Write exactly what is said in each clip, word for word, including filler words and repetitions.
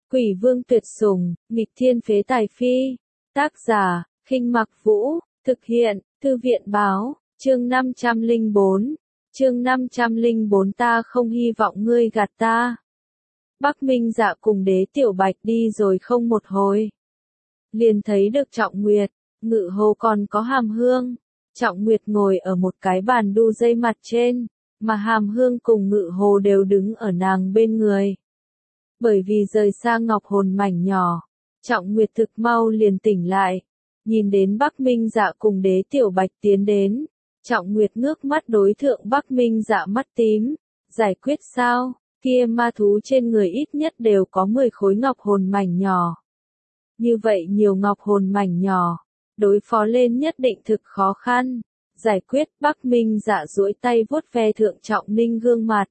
Quỷ vương tuyệt sủng, nghịch thiên phế tài phi. Tác giả, Khinh Mặc Vũ, thực hiện, Thư viện báo, chương năm trăm lẻ bốn. Chương năm trăm lẻ bốn ta không hy vọng ngươi gạt ta. Bắc Minh Dạ cùng Đế Tiểu Bạch đi rồi không một hồi. Liền thấy được Trọng Nguyệt, Ngự Hồ còn có Hàm Hương. Trọng Nguyệt ngồi ở một cái bàn đu dây mặt trên, mà Hàm Hương cùng Ngự Hồ đều đứng ở nàng bên người. Bởi vì rời xa ngọc hồn mảnh nhỏ, Trọng Nguyệt thực mau liền tỉnh lại, nhìn đến Bắc Minh Dạ cùng Đế Tiểu Bạch tiến đến. Trọng Nguyệt ngước mắt đối thượng Bắc Minh Dạ mắt tím, giải quyết sao, kia ma thú trên người ít nhất đều có mười khối ngọc hồn mảnh nhỏ. Như vậy nhiều ngọc hồn mảnh nhỏ, đối phó lên nhất định thực khó khăn. Giải quyết. Bắc Minh Dạ duỗi tay vuốt ve thượng Trọng Ninh gương mặt.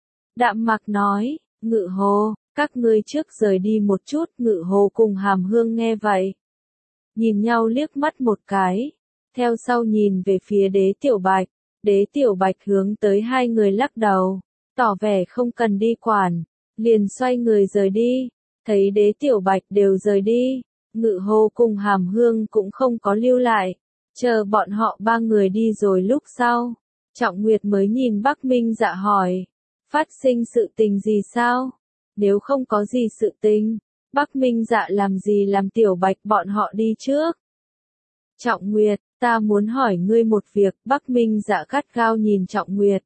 Đạm Mạc nói, Ngự Hồ, các ngươi trước rời đi một chút. Ngự Hồ cùng Hàm Hương nghe vậy, nhìn nhau liếc mắt một cái, theo sau nhìn về phía Đế Tiểu Bạch. Đế Tiểu Bạch hướng tới hai người lắc đầu, tỏ vẻ không cần đi quản, liền xoay người rời đi. Thấy Đế Tiểu Bạch đều rời đi, Ngự Hồ cùng Hàm Hương cũng không có lưu lại, chờ bọn họ ba người đi rồi lúc sau, Trọng Nguyệt mới nhìn Bắc Minh Dạ hỏi, phát sinh sự tình gì sao? Nếu không có gì sự tình, Bắc Minh Dạ làm gì làm Tiểu Bạch bọn họ đi trước? Trọng Nguyệt, ta muốn hỏi ngươi một việc. Bắc Minh Dạ gắt gao nhìn Trọng Nguyệt,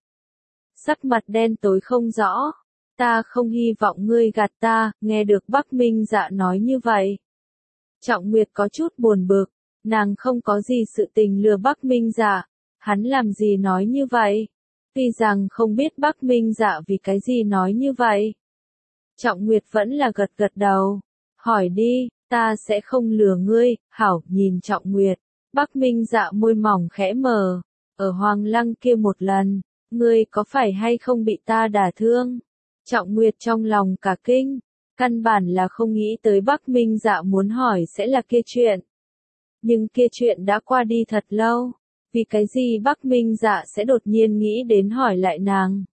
sắc mặt đen tối không rõ. Ta không hy vọng ngươi gạt ta. Nghe được Bắc Minh Dạ nói như vậy, Trọng Nguyệt có chút buồn bực, nàng không có gì sự tình lừa Bắc Minh Dạ, hắn làm gì nói như vậy? Tuy rằng không biết Bắc Minh Dạ vì cái gì nói như vậy. Trọng Nguyệt vẫn là gật gật đầu, hỏi đi, ta sẽ không lừa ngươi. Hảo. Nhìn Trọng Nguyệt, Bắc Minh Dạ môi mỏng khẽ mở, ở Hoàng Lăng kia một lần, ngươi có phải hay không bị ta đả thương? Trọng Nguyệt trong lòng cả kinh, căn bản là không nghĩ tới Bắc Minh Dạ muốn hỏi sẽ là kia chuyện. Nhưng kia chuyện đã qua đi thật lâu, vì cái gì Bắc Minh Dạ sẽ đột nhiên nghĩ đến hỏi lại nàng?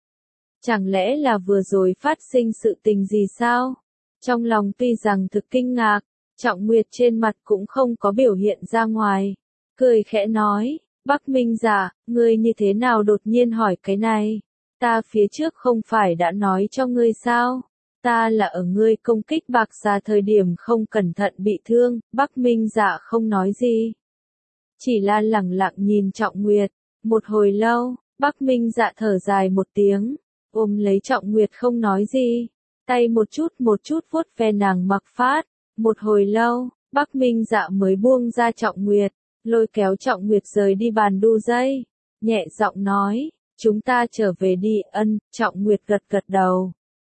Chẳng lẽ là vừa rồi phát sinh sự tình gì sao? Trong lòng tuy rằng thực kinh ngạc, Trọng Nguyệt trên mặt cũng không có biểu hiện ra ngoài, cười khẽ nói, Bắc Minh Dạ, ngươi như thế nào đột nhiên hỏi cái này? Ta phía trước không phải đã nói cho ngươi sao? Ta là ở ngươi công kích Bạc Xà thời điểm không cẩn thận bị thương. Bắc Minh Dạ không nói gì, chỉ là lẳng lặng nhìn Trọng Nguyệt. Một hồi lâu, Bắc Minh Dạ thở dài một tiếng, ôm lấy Trọng Nguyệt không nói gì, tay một chút một chút vuốt ve nàng mặc phát. Một hồi lâu, Bắc Minh Dạ mới buông ra Trọng Nguyệt, lôi kéo Trọng Nguyệt rời đi bàn đu dây, nhẹ giọng nói, chúng ta trở về đi. Ân. Trọng Nguyệt gật gật đầu,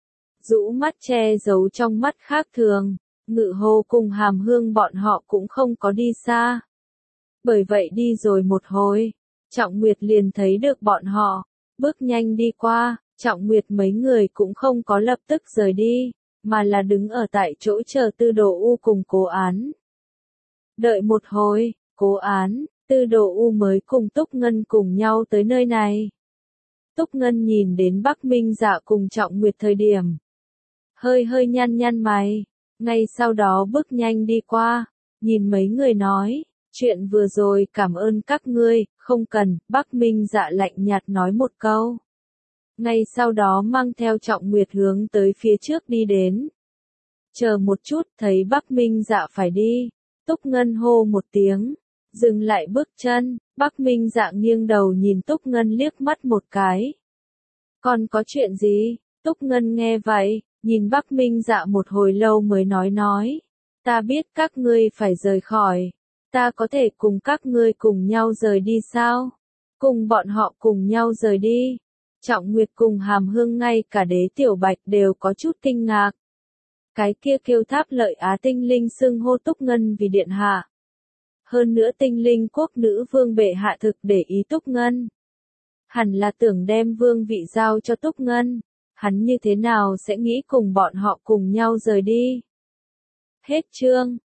rũ mắt che giấu trong mắt khác thường. Ngự Hồ cùng Hàm Hương bọn họ cũng không có đi xa. Bởi vậy đi rồi một hồi, Trọng Nguyệt liền thấy được bọn họ, bước nhanh đi qua. Trọng Nguyệt mấy người cũng không có lập tức rời đi, mà là đứng ở tại chỗ chờ Tư Đồ U cùng Cố Án. Đợi một hồi, Cố Án, Tư Đồ U mới cùng Túc Ngân cùng nhau tới nơi này. Túc Ngân nhìn đến Bắc Minh Dạ cùng Trọng Nguyệt thời điểm, hơi hơi nhăn nhăn mày, ngay sau đó bước nhanh đi qua, nhìn mấy người nói, chuyện vừa rồi cảm ơn các ngươi, không cần. Bắc Minh Dạ lạnh nhạt nói một câu, ngay sau đó mang theo Trọng Nguyệt hướng tới phía trước đi đến. Chờ một chút. Thấy Bắc Minh Dạ phải đi, Túc Ngân hô một tiếng, dừng lại bước chân. Bắc Minh Dạ nghiêng đầu nhìn Túc Ngân liếc mắt một cái. Còn có chuyện gì? Túc Ngân nghe vậy, nhìn Bắc Minh Dạ một hồi lâu mới nói nói, ta biết các ngươi phải rời khỏi, ta có thể cùng các ngươi cùng nhau rời đi sao? Cùng bọn họ cùng nhau rời đi. Trọng Nguyệt cùng Hàm Hương ngay cả Đế Tiểu Bạch đều có chút kinh ngạc. Cái kia kêu Tháp Lợi Á tinh linh xưng hô Túc Ngân vì điện hạ. Hơn nữa tinh linh quốc nữ vương bệ hạ thực để ý Túc Ngân. Hẳn là tưởng đem vương vị giao cho Túc Ngân. Hắn như thế nào sẽ nghĩ cùng bọn họ cùng nhau rời đi? Hết chương.